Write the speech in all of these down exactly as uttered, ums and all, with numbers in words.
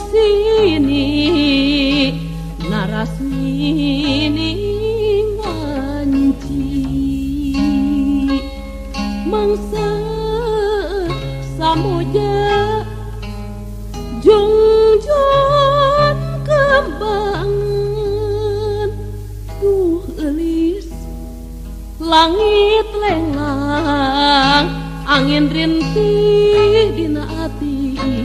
pasini narasmini wanci mangsa samoja jungjon kembangan duh elis langit lenglang angin rintih dina ati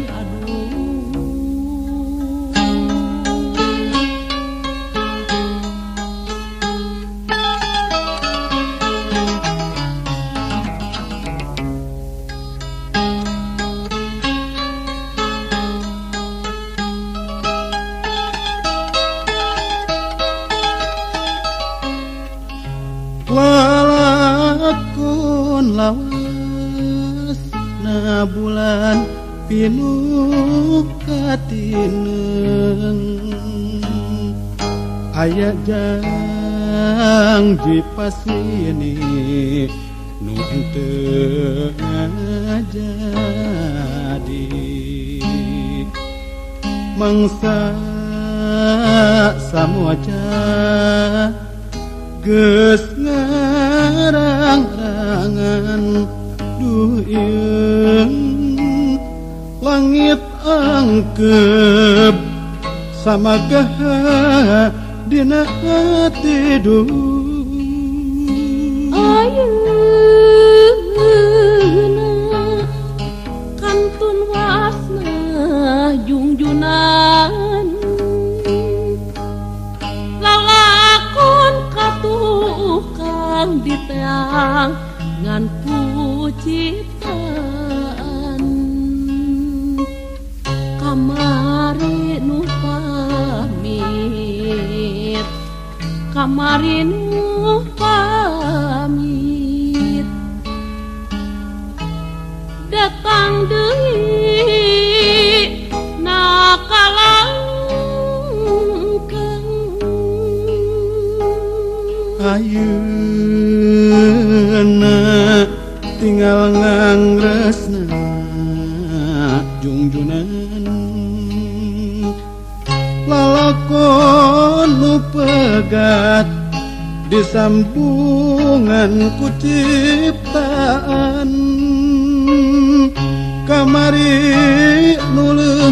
lalakun lawas na bulan pinuh katineng aya jang dipasini nu henteu ngajadi mangsa samoja geus ngarang-rangan duh ieung langit angkep samagah dina hati duh ayeuna kantun wasna jungjunan lalakon katuh diteang ngan puciptaan kamari nu pamit kamari nu pamit datang deui nakalangkeng ayeuna tinggal ngangresna jungjunan lalakon nu pegat disambungan ku ciptaan kamari nu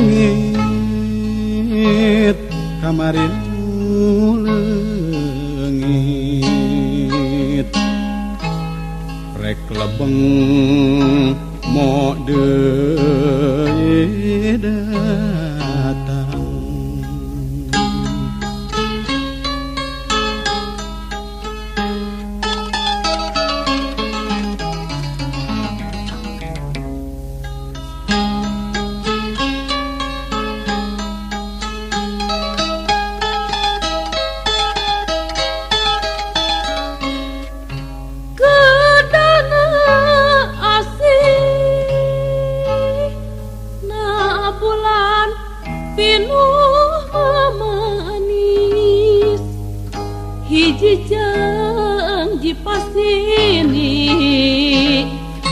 leungit kamari nu leungit rek lebeng mode datang janji pasini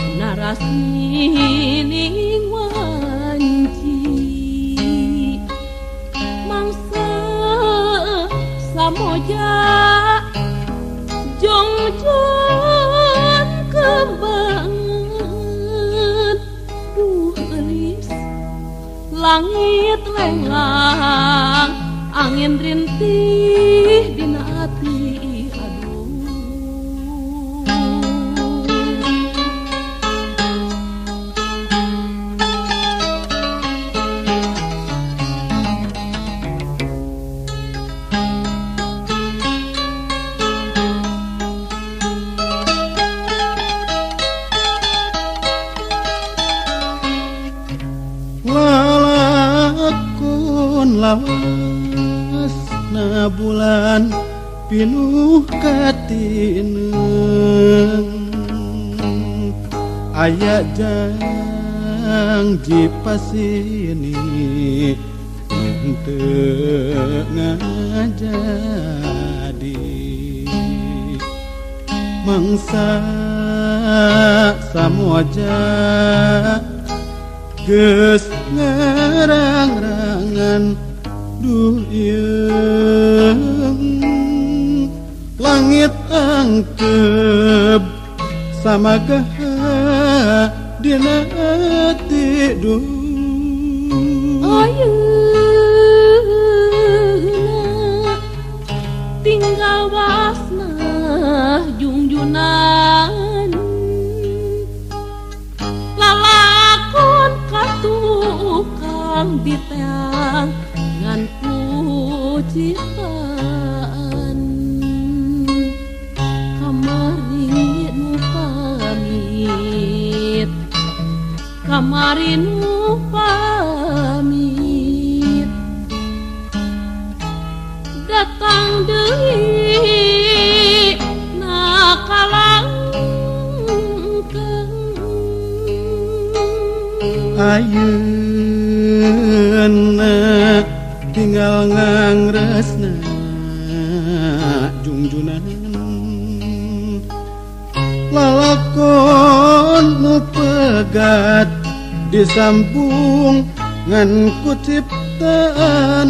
narasmini wanci mangsa samoja jongjon kembangan duh elis langit lenglang angin rintih dina ati lawas na bulan pinuh katineng aya janji pasini henteu ngajadi mangsa samoja geus ngarang-rang ngan duyung langit angkep samagaha dina tidur ayeuna tinggal wasna jungjunan lalakon katukang diteang ngan pujian kamari nu pamit kamari nu pamit datang deui nakalangkeung ayeuna tinggal ngangresna jungjunan lalakon nu pegat disambung ngan ku ciptaan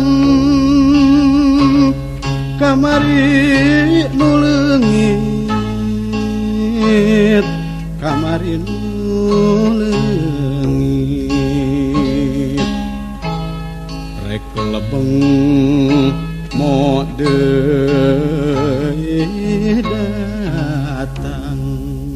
kamari nu leungit kamari nu leungit rek lebeng mo deui datang